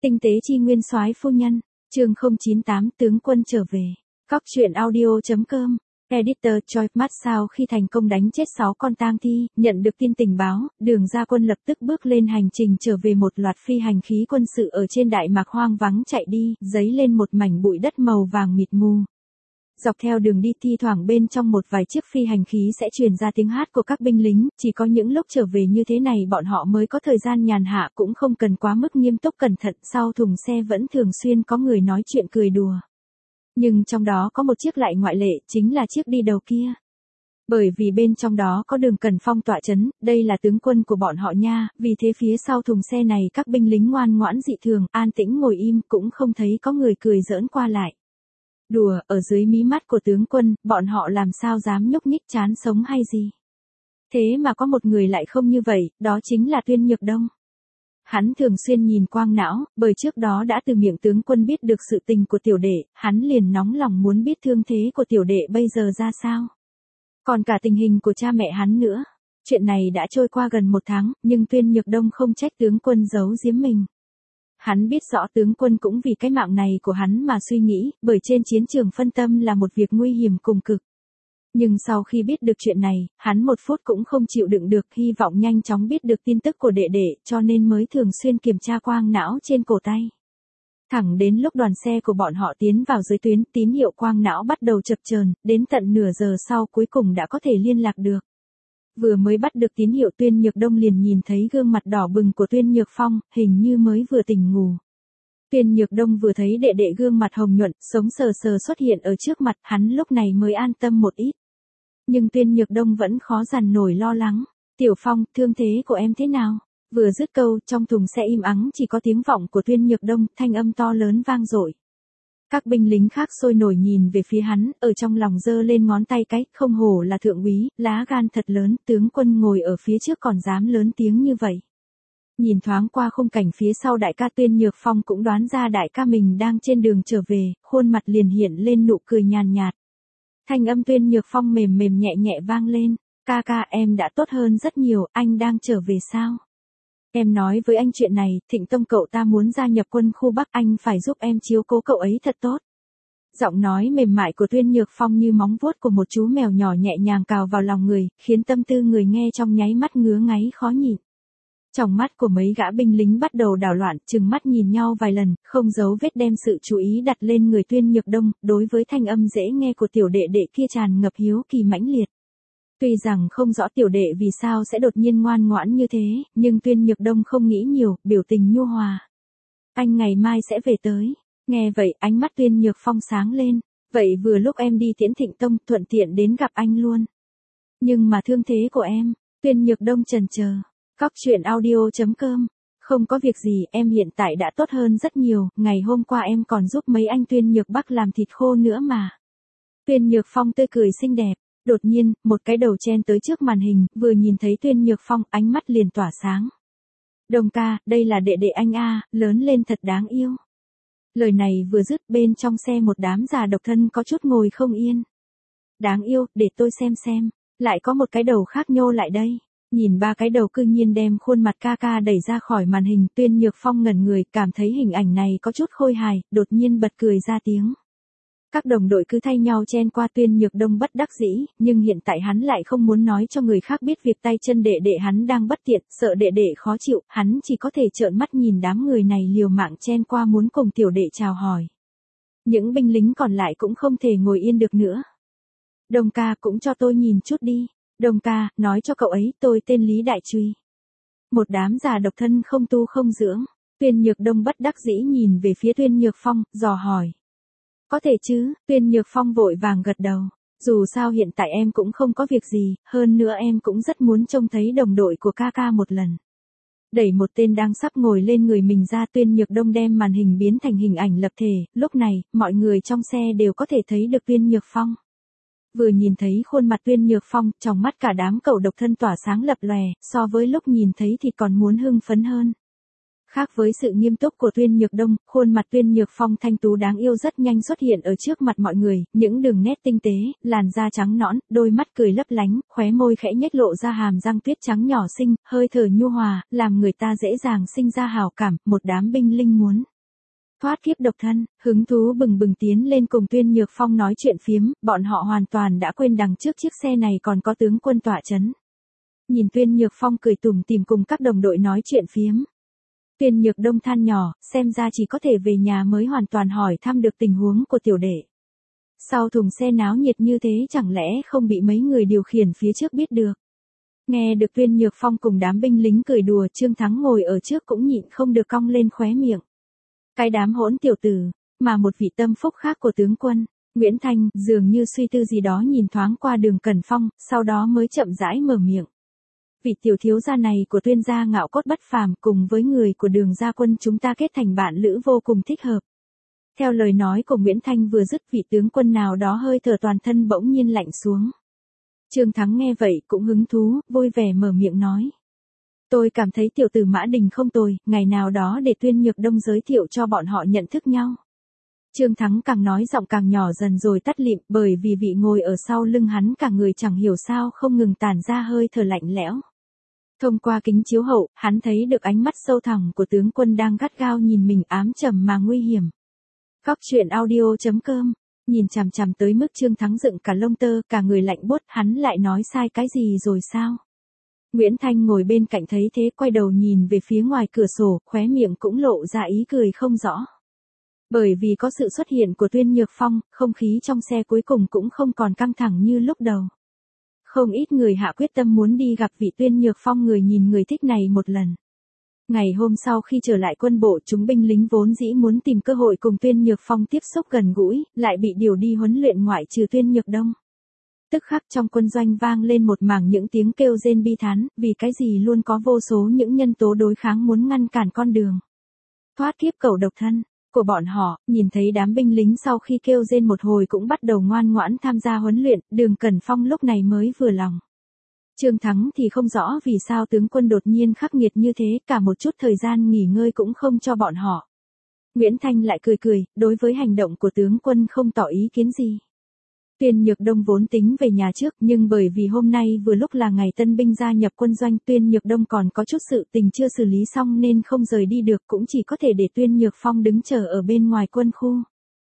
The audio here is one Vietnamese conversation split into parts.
Tinh tế chi nguyên soái phu nhân, chương 098 tướng quân trở về. Cóc truyện audio.com. Editor Choi Mắt sau khi thành công đánh chết 6 con tang thi, nhận được tin tình báo, Đường Gia Quân lập tức bước lên hành trình trở về một loạt phi hành khí quân sự ở trên đại mạc hoang vắng chạy đi, dấy lên một mảnh bụi đất màu vàng mịt mù. Dọc theo đường đi thi thoảng bên trong một vài chiếc phi hành khí sẽ truyền ra tiếng hát của các binh lính, chỉ có những lúc trở về như thế này bọn họ mới có thời gian nhàn hạ, cũng không cần quá mức nghiêm túc cẩn thận, sau thùng xe vẫn thường xuyên có người nói chuyện cười đùa. Nhưng trong đó có một chiếc lại ngoại lệ, chính là chiếc đi đầu kia. Bởi vì bên trong đó có Đường Cẩn Phong tọa chấn, đây là tướng quân của bọn họ nha, vì thế phía sau thùng xe này các binh lính ngoan ngoãn dị thường, an tĩnh ngồi im, cũng không thấy có người cười giỡn qua lại. Đùa, ở dưới mí mắt của tướng quân, bọn họ làm sao dám nhúc nhích chán sống hay gì. Thế mà có một người lại không như vậy, đó chính là Tuyên Nhược Đông. Hắn thường xuyên nhìn quang não, bởi trước đó đã từ miệng tướng quân biết được sự tình của tiểu đệ, hắn liền nóng lòng muốn biết thương thế của tiểu đệ bây giờ ra sao. Còn cả tình hình của cha mẹ hắn nữa. Chuyện này đã trôi qua gần 1 tháng, nhưng Tuyên Nhược Đông không trách tướng quân giấu giếm mình. Hắn biết rõ tướng quân cũng vì cái mạng này của hắn mà suy nghĩ, bởi trên chiến trường phân tâm là một việc nguy hiểm cùng cực. Nhưng sau khi biết được chuyện này, hắn 1 phút cũng không chịu đựng được, hy vọng nhanh chóng biết được tin tức của đệ đệ, cho nên mới thường xuyên kiểm tra quang não trên cổ tay. Thẳng đến lúc đoàn xe của bọn họ tiến vào dưới tuyến, tín hiệu quang não bắt đầu chập chờn, đến tận nửa giờ sau cuối cùng đã có thể liên lạc được. Vừa mới bắt được tín hiệu Tuyên Nhược Đông liền nhìn thấy gương mặt đỏ bừng của Tuyên Nhược Phong, hình như mới vừa tỉnh ngủ. Tuyên Nhược Đông vừa thấy đệ đệ gương mặt hồng nhuận, sống sờ sờ xuất hiện ở trước mặt, hắn lúc này mới an tâm một ít. Nhưng Tuyên Nhược Đông vẫn khó dằn nổi lo lắng. Tiểu Phong, thương thế của em thế nào? Vừa dứt câu, trong thùng xe im ắng chỉ có tiếng vọng của Tuyên Nhược Đông, thanh âm to lớn vang dội. Các binh lính khác sôi nổi nhìn về phía hắn, ở trong lòng giơ lên ngón tay cái, không hổ là thượng úy, lá gan thật lớn, tướng quân ngồi ở phía trước còn dám lớn tiếng như vậy. Nhìn thoáng qua khung cảnh phía sau đại ca Tuyên Nhược Phong cũng đoán ra đại ca mình đang trên đường trở về, khuôn mặt liền hiện lên nụ cười nhàn nhạt. Thanh âm Tuyên Nhược Phong mềm mềm nhẹ nhẹ vang lên, ca ca em đã tốt hơn rất nhiều, anh đang trở về sao? Em nói với anh chuyện này, Thịnh Tông cậu ta muốn gia nhập quân khu Bắc, anh phải giúp em chiếu cố cậu ấy thật tốt. Giọng nói mềm mại của Tuyên Nhược Phong như móng vuốt của một chú mèo nhỏ nhẹ nhàng cào vào lòng người, khiến tâm tư người nghe trong nháy mắt ngứa ngáy khó nhịn. Trong mắt của mấy gã binh lính bắt đầu đảo loạn, trừng mắt nhìn nhau vài lần, không giấu vết đem sự chú ý đặt lên người Tuyên Nhược Đông, đối với thanh âm dễ nghe của tiểu đệ đệ kia tràn ngập hiếu kỳ mãnh liệt. Tuy rằng không rõ tiểu đệ vì sao sẽ đột nhiên ngoan ngoãn như thế, nhưng Tuyên Nhược Đông không nghĩ nhiều, biểu tình nhu hòa. Anh ngày mai sẽ về tới. Nghe vậy ánh mắt Tuyên Nhược Phong sáng lên. Vậy vừa lúc em đi tiễn Thịnh Tông, thuận tiện đến gặp anh luôn. Nhưng mà thương thế của em, Tuyên Nhược Đông chần chờ. Cóc truyện audio.com. Không có việc gì, em hiện tại đã tốt hơn rất nhiều, ngày hôm qua em còn giúp mấy anh Tuyên Nhược Bắc làm thịt khô nữa mà. Tuyên Nhược Phong tươi cười xinh đẹp. Đột nhiên, một cái đầu chen tới trước màn hình, vừa nhìn thấy Tuyên Nhược Phong, ánh mắt liền tỏa sáng. Đồng ca, đây là đệ đệ anh a, lớn lên thật đáng yêu. Lời này vừa dứt, bên trong xe một đám già độc thân có chút ngồi không yên. Đáng yêu, để tôi xem. Lại có một cái đầu khác nhô lại đây. Nhìn 3 cái đầu cư nhiên đem khuôn mặt ca ca đẩy ra khỏi màn hình, Tuyên Nhược Phong ngẩn người, cảm thấy hình ảnh này có chút khôi hài, đột nhiên bật cười ra tiếng. Các đồng đội cứ thay nhau chen qua Tuyên Nhược Đông bất đắc dĩ, nhưng hiện tại hắn lại không muốn nói cho người khác biết việc tay chân đệ đệ hắn đang bất tiện, sợ đệ đệ khó chịu, hắn chỉ có thể trợn mắt nhìn đám người này liều mạng chen qua muốn cùng tiểu đệ chào hỏi. Những binh lính còn lại cũng không thể ngồi yên được nữa. Đồng ca cũng cho tôi nhìn chút đi. Đồng ca, nói cho cậu ấy, tôi tên Lý Đại Truy. Một đám già độc thân không tu không dưỡng. Tuyên Nhược Đông bất đắc dĩ nhìn về phía Tuyên Nhược Phong, dò hỏi. Có thể chứ, Tuyên Nhược Phong vội vàng gật đầu. Dù sao hiện tại em cũng không có việc gì, hơn nữa em cũng rất muốn trông thấy đồng đội của ca ca một lần. Đẩy một tên đang sắp ngồi lên người mình ra, Tuyên Nhược Đông đem màn hình biến thành hình ảnh lập thể, lúc này, mọi người trong xe đều có thể thấy được Tuyên Nhược Phong. Vừa nhìn thấy khuôn mặt Tuyên Nhược Phong, trong mắt cả đám cậu độc thân tỏa sáng lập lòe, so với lúc nhìn thấy thì còn muốn hưng phấn hơn. Khác với sự nghiêm túc của Tuyên Nhược Đông, khuôn mặt Tuyên Nhược Phong thanh tú đáng yêu rất nhanh xuất hiện ở trước mặt mọi người, những đường nét tinh tế, làn da trắng nõn, đôi mắt cười lấp lánh, khóe môi khẽ nhếch lộ ra hàm răng tuyết trắng nhỏ xinh, hơi thở nhu hòa, làm người ta dễ dàng sinh ra hảo cảm, một đám binh lính muốn Thoát kiếp độc thân, hứng thú bừng bừng tiến lên cùng Tuyên Nhược Phong nói chuyện phiếm, bọn họ hoàn toàn đã quên đằng trước chiếc xe này còn có tướng quân tọa chấn. Nhìn Tuyên Nhược Phong cười tủm tỉm cùng các đồng đội nói chuyện phiếm. Tuyên Nhược Đông than nhỏ, xem ra chỉ có thể về nhà mới hoàn toàn hỏi thăm được tình huống của tiểu đệ. Sau thùng xe náo nhiệt như thế chẳng lẽ không bị mấy người điều khiển phía trước biết được. Nghe được Tuyên Nhược Phong cùng đám binh lính cười đùa, Trương Thắng ngồi ở trước cũng nhịn không được cong lên khóe miệng. Cái đám hỗn tiểu tử, mà một vị tâm phúc khác của tướng quân, Nguyễn Thanh, dường như suy tư gì đó nhìn thoáng qua Đường Cẩn Phong, sau đó mới chậm rãi mở miệng. Vị tiểu thiếu gia này của Tuyên gia ngạo cốt bất phàm cùng với người của Đường gia quân chúng ta kết thành bạn lữ vô cùng thích hợp. Theo lời nói của Nguyễn Thanh vừa dứt, vị tướng quân nào đó hơi thở toàn thân bỗng nhiên lạnh xuống. Trương Thắng nghe vậy cũng hứng thú, vui vẻ mở miệng nói. Tôi cảm thấy tiểu tử Mã Đình không tồi, ngày nào đó để Tuyên Nhược Đông giới thiệu cho bọn họ nhận thức nhau. Trương Thắng càng nói giọng càng nhỏ dần rồi tắt lịm, bởi vì vị ngồi ở sau lưng hắn cả người chẳng hiểu sao không ngừng tản ra hơi thở lạnh lẽo. Thông qua kính chiếu hậu, hắn thấy được ánh mắt sâu thẳm của tướng quân đang gắt gao nhìn mình, ám trầm mà nguy hiểm. Góc truyện audio.com, nhìn chằm chằm tới mức Trương Thắng dựng cả lông tơ, cả người lạnh buốt, hắn lại nói sai cái gì rồi sao? Nguyễn Thanh ngồi bên cạnh thấy thế quay đầu nhìn về phía ngoài cửa sổ, khóe miệng cũng lộ ra ý cười không rõ. Bởi vì có sự xuất hiện của Tuyên Nhược Phong, không khí trong xe cuối cùng cũng không còn căng thẳng như lúc đầu. Không ít người hạ quyết tâm muốn đi gặp vị Tuyên Nhược Phong người nhìn người thích này một lần. Ngày hôm sau khi trở lại quân bộ, chúng binh lính vốn dĩ muốn tìm cơ hội cùng Tuyên Nhược Phong tiếp xúc gần gũi, lại bị điều đi huấn luyện ngoại trừ Tuyên Nhược Đông. Tức khắc trong quân doanh vang lên một mảng những tiếng kêu rên bi thán, vì cái gì luôn có vô số những nhân tố đối kháng muốn ngăn cản con đường thoát kiếp cầu độc thân của bọn họ. Nhìn thấy đám binh lính sau khi kêu rên một hồi cũng bắt đầu ngoan ngoãn tham gia huấn luyện, Đường Cẩn Phong lúc này mới vừa lòng. Trương Thắng thì không rõ vì sao tướng quân đột nhiên khắc nghiệt như thế, cả một chút thời gian nghỉ ngơi cũng không cho bọn họ. Nguyễn Thanh lại cười cười, đối với hành động của tướng quân không tỏ ý kiến gì. Tuyên Nhược Đông vốn tính về nhà trước, nhưng bởi vì hôm nay vừa lúc là ngày tân binh gia nhập quân doanh, Tuyên Nhược Đông còn có chút sự tình chưa xử lý xong nên không rời đi được, cũng chỉ có thể để Tuyên Nhược Phong đứng chờ ở bên ngoài quân khu.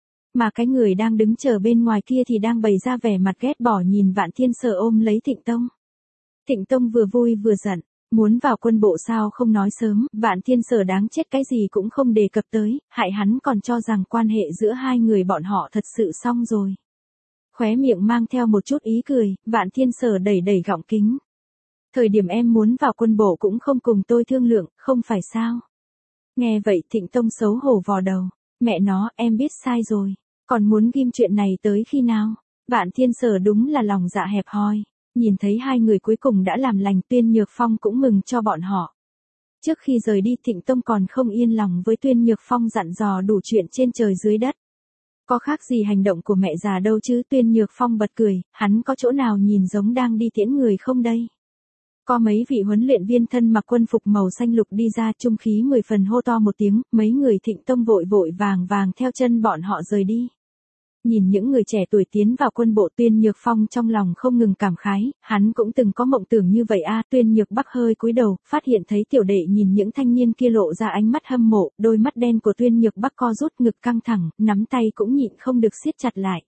Mà cái người đang đứng chờ bên ngoài kia thì đang bày ra vẻ mặt ghét bỏ nhìn Vạn Thiên Sở ôm lấy Thịnh Tông. Thịnh Tông vừa vui vừa giận, muốn vào quân bộ sao không nói sớm, Vạn Thiên Sở đáng chết cái gì cũng không đề cập tới, hại hắn còn cho rằng quan hệ giữa hai người bọn họ thật sự xong rồi. Khóe miệng mang theo một chút ý cười, Vạn Thiên Sở đẩy đẩy gọng kính. Thời điểm em muốn vào quân bộ cũng không cùng tôi thương lượng, không phải sao? Nghe vậy Thịnh Tông xấu hổ vò đầu, mẹ nó, em biết sai rồi, còn muốn ghim chuyện này tới khi nào? Vạn Thiên Sở đúng là lòng dạ hẹp hòi. Nhìn thấy hai người cuối cùng đã làm lành, Tuyên Nhược Phong cũng mừng cho bọn họ. Trước khi rời đi Thịnh Tông còn không yên lòng với Tuyên Nhược Phong dặn dò đủ chuyện trên trời dưới đất. Có khác gì hành động của mẹ già đâu chứ. Tuyên Nhược Phong bật cười, hắn có chỗ nào nhìn giống đang đi tiễn người không đây? Có mấy vị huấn luyện viên thân mặc quân phục màu xanh lục đi ra, trung khí 10 phần hô to một tiếng, mấy người Thịnh Tông vội vội vàng vàng theo chân bọn họ rời đi. Nhìn những người trẻ tuổi tiến vào quân bộ, Tuyên Nhược Phong trong lòng không ngừng cảm khái, hắn cũng từng có mộng tưởng như vậy a. Tuyên Nhược Bắc hơi cúi đầu, phát hiện thấy tiểu đệ nhìn những thanh niên kia lộ ra ánh mắt hâm mộ, đôi mắt đen của Tuyên Nhược Bắc co rút, ngực căng thẳng, nắm tay cũng nhịn không được siết chặt lại.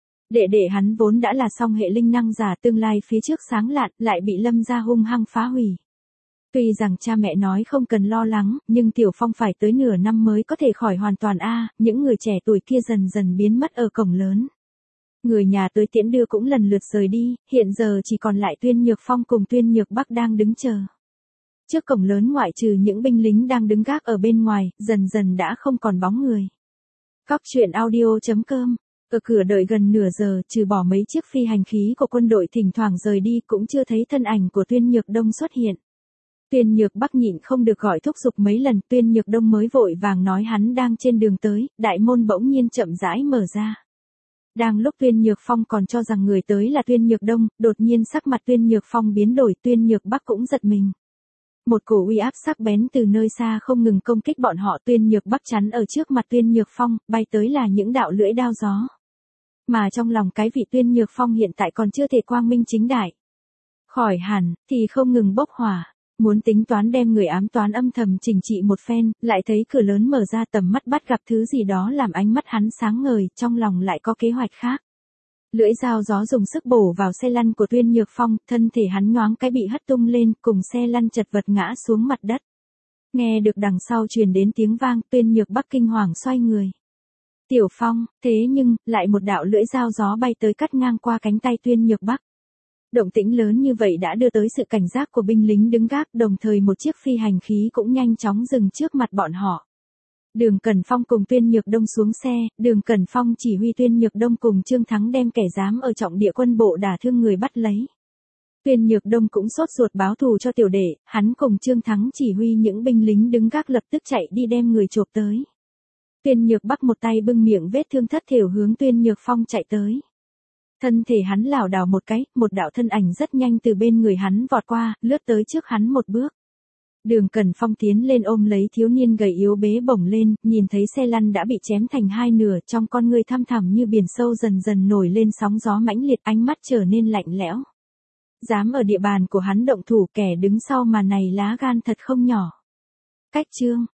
Đệ hắn vốn đã là song hệ linh năng giả, tương lai phía trước sáng lạn, lại bị Lâm gia hung hăng phá hủy. Tuy rằng cha mẹ nói không cần lo lắng, nhưng Tiểu Phong phải tới nửa năm mới có thể khỏi hoàn toàn a. Những người trẻ tuổi kia dần dần biến mất ở cổng lớn. Người nhà tới tiễn đưa cũng lần lượt rời đi, hiện giờ chỉ còn lại Tuyên Nhược Phong cùng Tuyên Nhược Bắc đang đứng chờ. Trước cổng lớn ngoại trừ những binh lính đang đứng gác ở bên ngoài, dần dần đã không còn bóng người. Góc truyện audio.com, ở cửa đợi gần nửa giờ, trừ bỏ mấy chiếc phi hành khí của quân đội thỉnh thoảng rời đi cũng chưa thấy thân ảnh của Tuyên Nhược Đông xuất hiện. Tuyên Nhược Bắc nhịn không được gọi thúc giục mấy lần, Tuyên Nhược Đông mới vội vàng nói hắn đang trên đường tới, đại môn bỗng nhiên chậm rãi mở ra. Đang lúc Tuyên Nhược Phong còn cho rằng người tới là Tuyên Nhược Đông, đột nhiên sắc mặt Tuyên Nhược Phong biến đổi, Tuyên Nhược Bắc cũng giật mình. Một cổ uy áp sắc bén từ nơi xa không ngừng công kích bọn họ, Tuyên Nhược Bắc chắn ở trước mặt Tuyên Nhược Phong, bay tới là những đạo lưỡi đao gió. Mà trong lòng cái vị Tuyên Nhược Phong hiện tại còn chưa thể quang minh chính đại khỏi hẳn, thì không ngừng bốc hỏa. muốn tính toán đem người ám toán âm thầm chỉnh trị một phen, lại thấy cửa lớn mở ra, tầm mắt bắt gặp thứ gì đó làm ánh mắt hắn sáng ngời, trong lòng lại có kế hoạch khác. Lưỡi dao gió dùng sức bổ vào xe lăn của Tuyên Nhược Phong, thân thể hắn nhoáng cái bị hất tung lên, cùng xe lăn chật vật ngã xuống mặt đất. Nghe được đằng sau truyền đến tiếng vang, Tuyên Nhược Bắc kinh hoàng xoay người. Tiểu Phong, thế nhưng, lại một đạo lưỡi dao gió bay tới cắt ngang qua cánh tay Tuyên Nhược Bắc. Động tĩnh lớn như vậy đã đưa tới sự cảnh giác của binh lính đứng gác, đồng thời một chiếc phi hành khí cũng nhanh chóng dừng trước mặt bọn họ. Đường Cẩn Phong cùng Tuyên Nhược Đông xuống xe, Đường Cẩn Phong chỉ huy Tuyên Nhược Đông cùng Trương Thắng đem kẻ dám ở trọng địa quân bộ đả thương người bắt lấy. Tuyên Nhược Đông cũng sốt ruột báo thù cho tiểu đệ, hắn cùng Trương Thắng chỉ huy những binh lính đứng gác lập tức chạy đi đem người chộp tới. Tuyên Nhược Bắc một tay bưng miệng vết thương thất thểu hướng Tuyên Nhược Phong chạy tới. Thân thể hắn lảo đảo một cái, một đạo thân ảnh rất nhanh từ bên người hắn vọt qua, lướt tới trước hắn một bước. Đường Cẩn Phong tiến lên ôm lấy thiếu niên gầy yếu bế bổng lên, nhìn thấy xe lăn đã bị chém thành hai nửa, trong con ngươi thăm thẳm như biển sâu dần dần nổi lên sóng gió mãnh liệt, ánh mắt trở nên lạnh lẽo. Dám ở địa bàn của hắn động thủ, kẻ đứng sau màn này lá gan thật không nhỏ. Cách chương